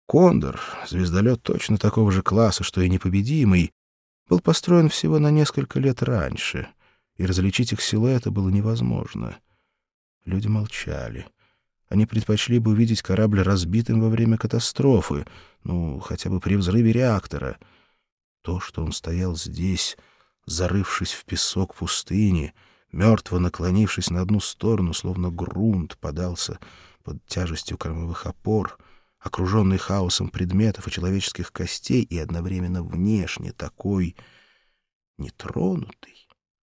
«Кондор», звездолет точно такого же класса, что и «Непобедимый», был построен всего на несколько лет раньше, и различить их силуэты было невозможно. Люди молчали. Они предпочли бы увидеть корабль разбитым во время катастрофы, хотя бы при взрыве реактора. То, что он стоял здесь, зарывшись в песок пустыни, мертво наклонившись на одну сторону, словно грунт подался под тяжестью кормовых опор, окруженный хаосом предметов и человеческих костей и одновременно внешне такой нетронутый,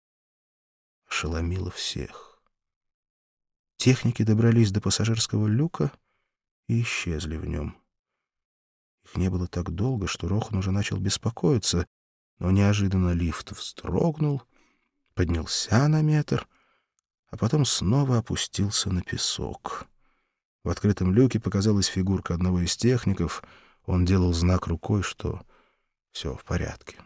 ошеломило всех. Техники добрались до пассажирского люка и исчезли в нем. Их не было так долго, что Рохан уже начал беспокоиться, но неожиданно лифт вздрогнул, поднялся на метр, а потом снова опустился на песок. В открытом люке показалась фигурка одного из техников. Он делал знак рукой, что все в порядке.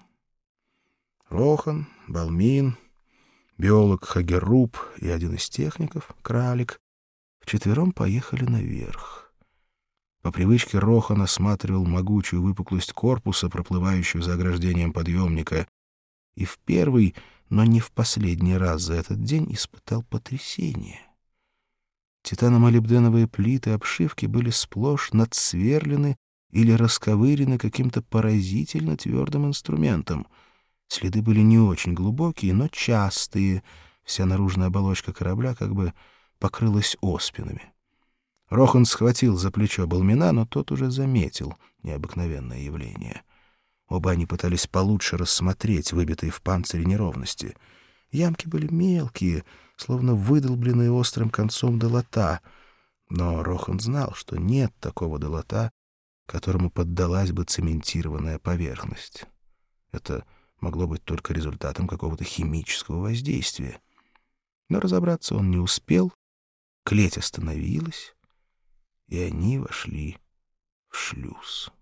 Рохан, Балмин, биолог Хагеруб и один из техников, Кралик, вчетвером поехали наверх. По привычке Рохан осматривал могучую выпуклость корпуса, проплывающую за ограждением подъемника, и в первый, но не в последний раз за этот день испытал потрясение. Титано-молибденовые плиты обшивки были сплошь надсверлены или расковырены каким-то поразительно твердым инструментом. Следы были не очень глубокие, но частые. Вся наружная оболочка корабля как бы покрылась оспинами. Рохан схватил за плечо Балмина, но тот уже заметил необыкновенное явление. Оба они пытались получше рассмотреть выбитые в панцире неровности. Ямки были мелкие, словно выдолбленные острым концом долота, но Рохан знал, что нет такого долота, которому поддалась бы цементированная поверхность. Это могло быть только результатом какого-то химического воздействия. Но разобраться он не успел, клеть остановилась, и они вошли в шлюз.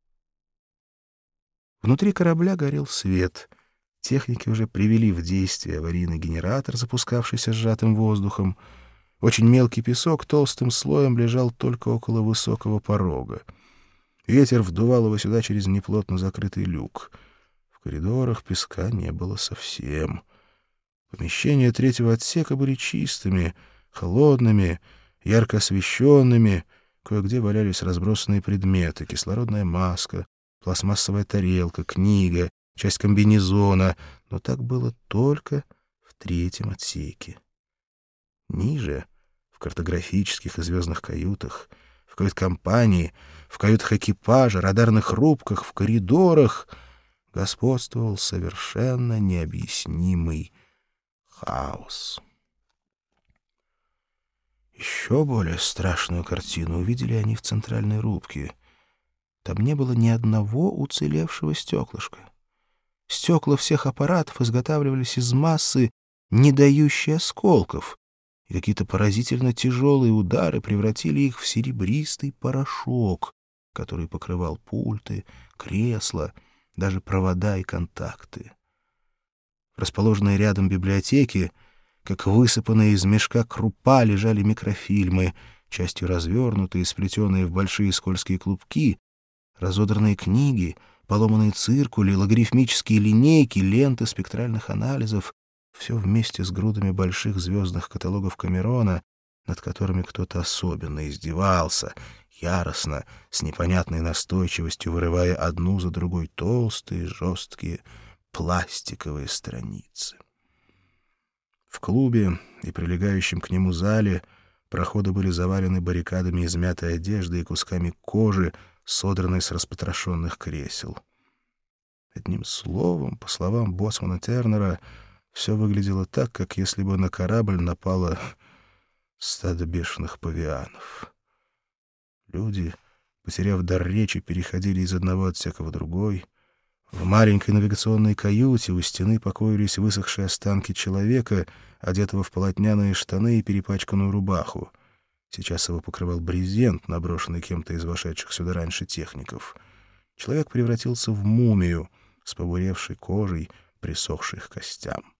Внутри корабля горел свет. Техники уже привели в действие аварийный генератор, запускавшийся сжатым воздухом. Очень мелкий песок толстым слоем лежал только около высокого порога. Ветер вдувал его сюда через неплотно закрытый люк. В коридорах песка не было совсем. Помещения третьего отсека были чистыми, холодными, ярко освещенными. Кое-где валялись разбросанные предметы: кислородная маска, пластмассовая тарелка, книга, часть комбинезона, но так было только в третьем отсеке. Ниже, в картографических и звездных каютах, в кают-компании, в каютах экипажа, радарных рубках, в коридорах господствовал совершенно необъяснимый хаос. Еще более страшную картину увидели они в центральной рубке. Там не было ни одного уцелевшего стеклышка. Стекла всех аппаратов изготавливались из массы, не дающей осколков, и какие-то поразительно тяжелые удары превратили их в серебристый порошок, который покрывал пульты, кресла, даже провода и контакты. Расположенные рядом библиотеки, как высыпанные из мешка крупа, лежали микрофильмы, частью развернутые, сплетенные в большие скользкие клубки, разодранные книги, поломанные циркули, логарифмические линейки, ленты спектральных анализов — все вместе с грудами больших звездных каталогов Камерона, над которыми кто-то особенно издевался, яростно, с непонятной настойчивостью вырывая одну за другой толстые, жесткие, пластиковые страницы. В клубе и прилегающем к нему зале проходы были завалены баррикадами измятой одежды и кусками кожи, содранной с распотрошенных кресел. Одним словом, по словам боцмана Тернера, все выглядело так, как если бы на корабль напало стадо бешеных павианов. Люди, потеряв дар речи, переходили из одного отсека в другой. В маленькой навигационной каюте у стены покоились высохшие останки человека, одетого в полотняные штаны и перепачканную рубаху. Сейчас его покрывал брезент, наброшенный кем-то из вошедших сюда раньше техников. Человек превратился в мумию с побуревшей кожей, присохшей к костям.